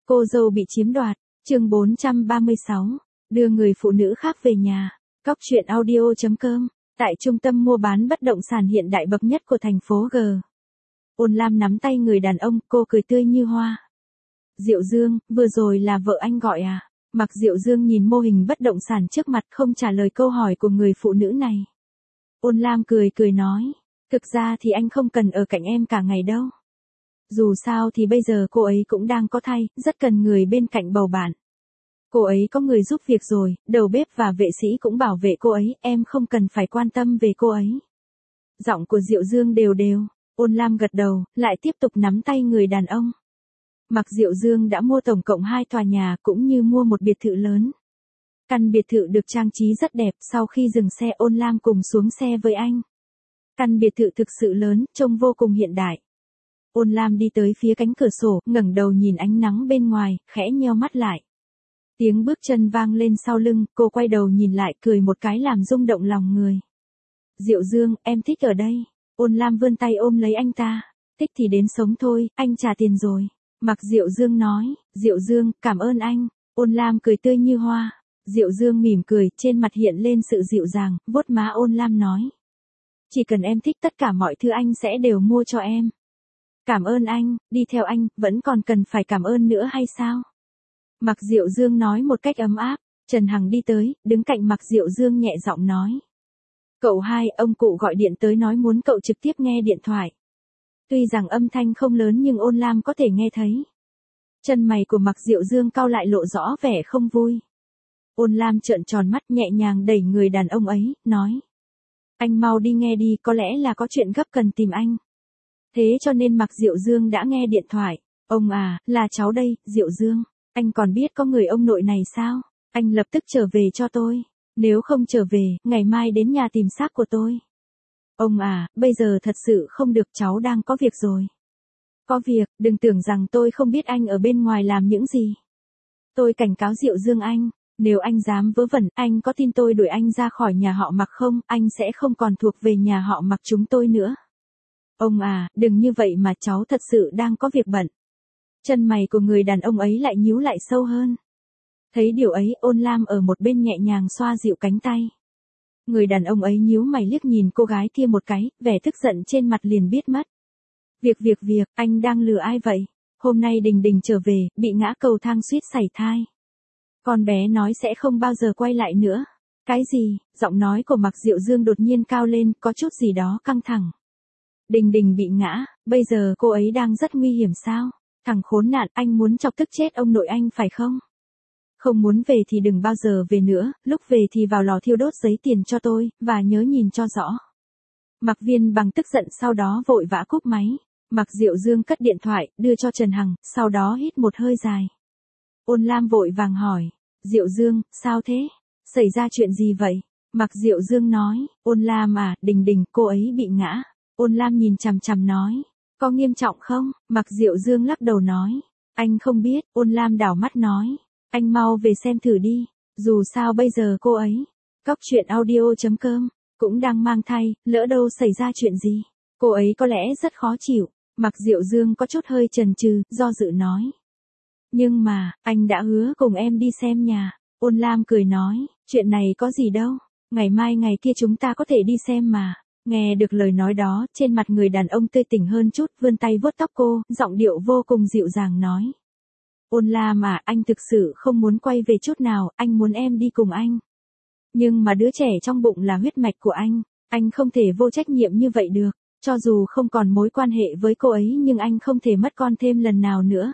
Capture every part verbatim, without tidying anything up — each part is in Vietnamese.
Cô dâu bị chiếm đoạt, chương bốn trăm ba mươi sáu, đưa người phụ nữ khác về nhà. Cóc truyện audio chấm com, tại trung tâm mua bán bất động sản hiện đại bậc nhất của thành phố G. Ôn Lam nắm tay người đàn ông, cô cười tươi như hoa. Diệu Dương, vừa rồi là vợ anh gọi à? Mặc Diệu Dương nhìn mô hình bất động sản trước mặt không trả lời câu hỏi của người phụ nữ này. Ôn Lam cười cười nói, thực ra thì anh không cần ở cạnh em cả ngày đâu. Dù sao thì bây giờ cô ấy cũng đang có thai, rất cần người bên cạnh bầu bạn. Cô ấy có người giúp việc rồi, đầu bếp và vệ sĩ cũng bảo vệ cô ấy, em không cần phải quan tâm về cô ấy. Giọng của Diệu Dương đều đều, Ôn Lam gật đầu, lại tiếp tục nắm tay người đàn ông. Mặc Diệu Dương đã mua tổng cộng hai tòa nhà cũng như mua một biệt thự lớn. Căn biệt thự được trang trí rất đẹp, sau khi dừng xe Ôn Lam cùng xuống xe với anh. Căn biệt thự thực sự lớn, trông vô cùng hiện đại. Ôn Lam đi tới phía cánh cửa sổ, ngẩng đầu nhìn ánh nắng bên ngoài, khẽ nheo mắt lại. Tiếng bước chân vang lên sau lưng, cô quay đầu nhìn lại cười một cái làm rung động lòng người. Diệu Dương, em thích ở đây. Ôn Lam vươn tay ôm lấy anh ta. Thích thì đến sống thôi, anh trả tiền rồi. Mặc Diệu Dương nói, Diệu Dương, cảm ơn anh. Ôn Lam cười tươi như hoa. Diệu Dương mỉm cười, trên mặt hiện lên sự dịu dàng, vuốt má Ôn Lam nói. Chỉ cần em thích tất cả mọi thứ anh sẽ đều mua cho em. Cảm ơn anh, đi theo anh, vẫn còn cần phải cảm ơn nữa hay sao? Mặc Diệu Dương nói một cách ấm áp. Trần Hằng đi tới, đứng cạnh Mặc Diệu Dương nhẹ giọng nói. Cậu hai, ông cụ gọi điện tới nói muốn cậu trực tiếp nghe điện thoại. Tuy rằng âm thanh không lớn nhưng Ôn Lam có thể nghe thấy. Chân mày của Mặc Diệu Dương cau lại lộ rõ vẻ không vui. Ôn Lam trợn tròn mắt nhẹ nhàng đẩy người đàn ông ấy, nói. Anh mau đi nghe đi, có lẽ là có chuyện gấp cần tìm anh. Thế cho nên Mặc Diệu Dương đã nghe điện thoại. Ông à, là cháu đây, Diệu Dương. Anh còn biết có người ông nội này sao? Anh lập tức trở về cho tôi. Nếu không trở về, ngày mai đến nhà tìm xác của tôi. Ông à, bây giờ thật sự không được, cháu đang có việc rồi. Có việc, đừng tưởng rằng tôi không biết anh ở bên ngoài làm những gì. Tôi cảnh cáo Diệu Dương anh, nếu anh dám vớ vẩn, anh có tin tôi đuổi anh ra khỏi nhà họ Mặc không, anh sẽ không còn thuộc về nhà họ Mặc chúng tôi nữa. Ông à, đừng như vậy mà, cháu thật sự đang có việc bận. Chân mày của người đàn ông ấy lại nhíu lại sâu hơn. Thấy điều ấy, Ôn Lam ở một bên nhẹ nhàng xoa dịu cánh tay. Người đàn ông ấy nhíu mày liếc nhìn cô gái kia một cái, vẻ tức giận trên mặt liền biết mất. Việc việc việc, anh đang lừa ai vậy? Hôm nay Đình Đình trở về, bị ngã cầu thang suýt sảy thai. Con bé nói sẽ không bao giờ quay lại nữa. Cái gì? Giọng nói của Mặc Diệu Dương đột nhiên cao lên, có chút gì đó căng thẳng. Đình Đình bị ngã, bây giờ cô ấy đang rất nguy hiểm sao? Thằng khốn nạn, anh muốn chọc tức chết ông nội anh phải không? Không muốn về thì đừng bao giờ về nữa, lúc về thì vào lò thiêu đốt giấy tiền cho tôi, và nhớ nhìn cho rõ. Mặc Viên Bằng tức giận sau đó vội vã cúp máy. Mặc Diệu Dương cất điện thoại, đưa cho Trần Hằng, sau đó hít một hơi dài. Ôn Lam vội vàng hỏi, Diệu Dương, sao thế? Xảy ra chuyện gì vậy? Mặc Diệu Dương nói, Ôn Lam à, Đình Đình, cô ấy bị ngã. Ôn Lam nhìn chằm chằm nói, có nghiêm trọng không? Mặc Diệu Dương lắc đầu nói, anh không biết. Ôn Lam đảo mắt nói, anh mau về xem thử đi, dù sao bây giờ cô ấy, cóc truyện audio chấm com, cũng đang mang thai, lỡ đâu xảy ra chuyện gì, cô ấy có lẽ rất khó chịu. Mặc Diệu Dương có chút hơi chần chừ, do dự nói. Nhưng mà, anh đã hứa cùng em đi xem nhà. Ôn Lam cười nói, chuyện này có gì đâu, ngày mai ngày kia chúng ta có thể đi xem mà. Nghe được lời nói đó, trên mặt người đàn ông tươi tỉnh hơn chút, vươn tay vuốt tóc cô, giọng điệu vô cùng dịu dàng nói. Ôn Lam à, anh thực sự không muốn quay về chút nào, anh muốn em đi cùng anh. Nhưng mà đứa trẻ trong bụng là huyết mạch của anh, anh không thể vô trách nhiệm như vậy được, cho dù không còn mối quan hệ với cô ấy nhưng anh không thể mất con thêm lần nào nữa.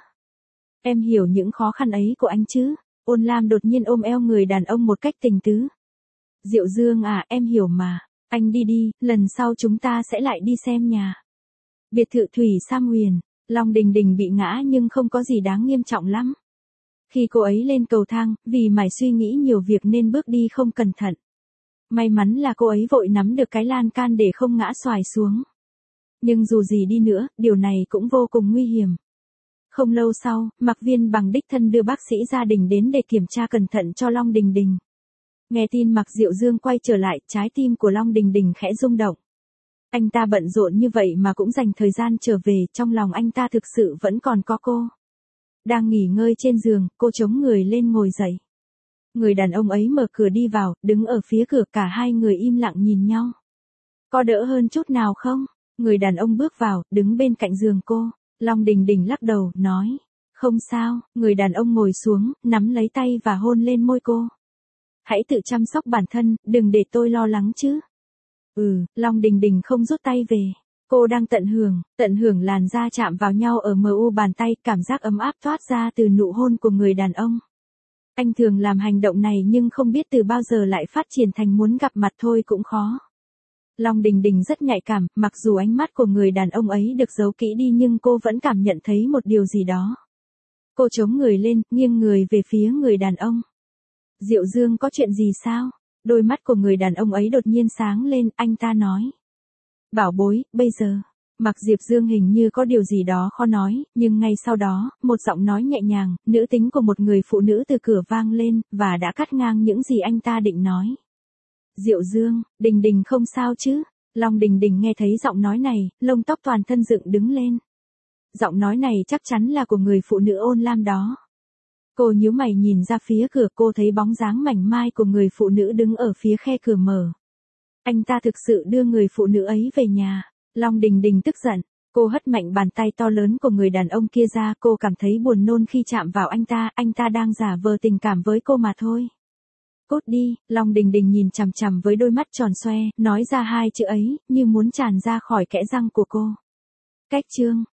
Em hiểu những khó khăn ấy của anh chứ? Ôn Lam đột nhiên ôm eo người đàn ông một cách tình tứ. Diệu Dương à, em hiểu mà, anh đi đi, lần sau chúng ta sẽ lại đi xem nhà. Biệt thự Thủy Sam Huyền. Long Đình Đình bị ngã nhưng không có gì đáng nghiêm trọng lắm. Khi cô ấy lên cầu thang, vì mải suy nghĩ nhiều việc nên bước đi không cẩn thận. May mắn là cô ấy vội nắm được cái lan can để không ngã xoài xuống. Nhưng dù gì đi nữa, điều này cũng vô cùng nguy hiểm. Không lâu sau, Mặc Viên Bằng đích thân đưa bác sĩ gia đình đến để kiểm tra cẩn thận cho Long Đình Đình. Nghe tin Mặc Diệu Dương quay trở lại, trái tim của Long Đình Đình khẽ rung động. Anh ta bận rộn như vậy mà cũng dành thời gian trở về, trong lòng anh ta thực sự vẫn còn có cô. Đang nghỉ ngơi trên giường, cô chống người lên ngồi dậy. Người đàn ông ấy mở cửa đi vào, đứng ở phía cửa, cả hai người im lặng nhìn nhau. Có đỡ hơn chút nào không? Người đàn ông bước vào, đứng bên cạnh giường cô. Long Đình Đình lắc đầu, nói. Không sao. Người đàn ông ngồi xuống, nắm lấy tay và hôn lên môi cô. Hãy tự chăm sóc bản thân, đừng để tôi lo lắng chứ. Ừ, Long Đình Đình không rút tay về. Cô đang tận hưởng, tận hưởng làn da chạm vào nhau ở mờ u bàn tay, cảm giác ấm áp thoát ra từ nụ hôn của người đàn ông. Anh thường làm hành động này nhưng không biết từ bao giờ lại phát triển thành muốn gặp mặt thôi cũng khó. Long Đình Đình rất nhạy cảm, mặc dù ánh mắt của người đàn ông ấy được giấu kỹ đi nhưng cô vẫn cảm nhận thấy một điều gì đó. Cô chống người lên, nghiêng người về phía người đàn ông. Diệu Dương, có chuyện gì sao? Đôi mắt của người đàn ông ấy đột nhiên sáng lên, anh ta nói. Bảo bối, bây giờ. Mặc Diệp Dương hình như có điều gì đó khó nói, nhưng ngay sau đó, một giọng nói nhẹ nhàng, nữ tính của một người phụ nữ từ cửa vang lên, và đã cắt ngang những gì anh ta định nói. Diệu Dương, Đình Đình không sao chứ? Long Đình Đình nghe thấy giọng nói này, lông tóc toàn thân dựng đứng lên. Giọng nói này chắc chắn là của người phụ nữ Ôn Lam đó. Cô nhíu mày nhìn ra phía cửa, cô thấy bóng dáng mảnh mai của người phụ nữ đứng ở phía khe cửa mở. Anh ta thực sự đưa người phụ nữ ấy về nhà. Long Đình Đình tức giận. Cô hất mạnh bàn tay to lớn của người đàn ông kia ra, cô cảm thấy buồn nôn khi chạm vào anh ta, anh ta đang giả vờ tình cảm với cô mà thôi. Cút đi. Long Đình Đình nhìn chằm chằm với đôi mắt tròn xoe, nói ra hai chữ ấy, như muốn tràn ra khỏi kẽ răng của cô. Cách chương.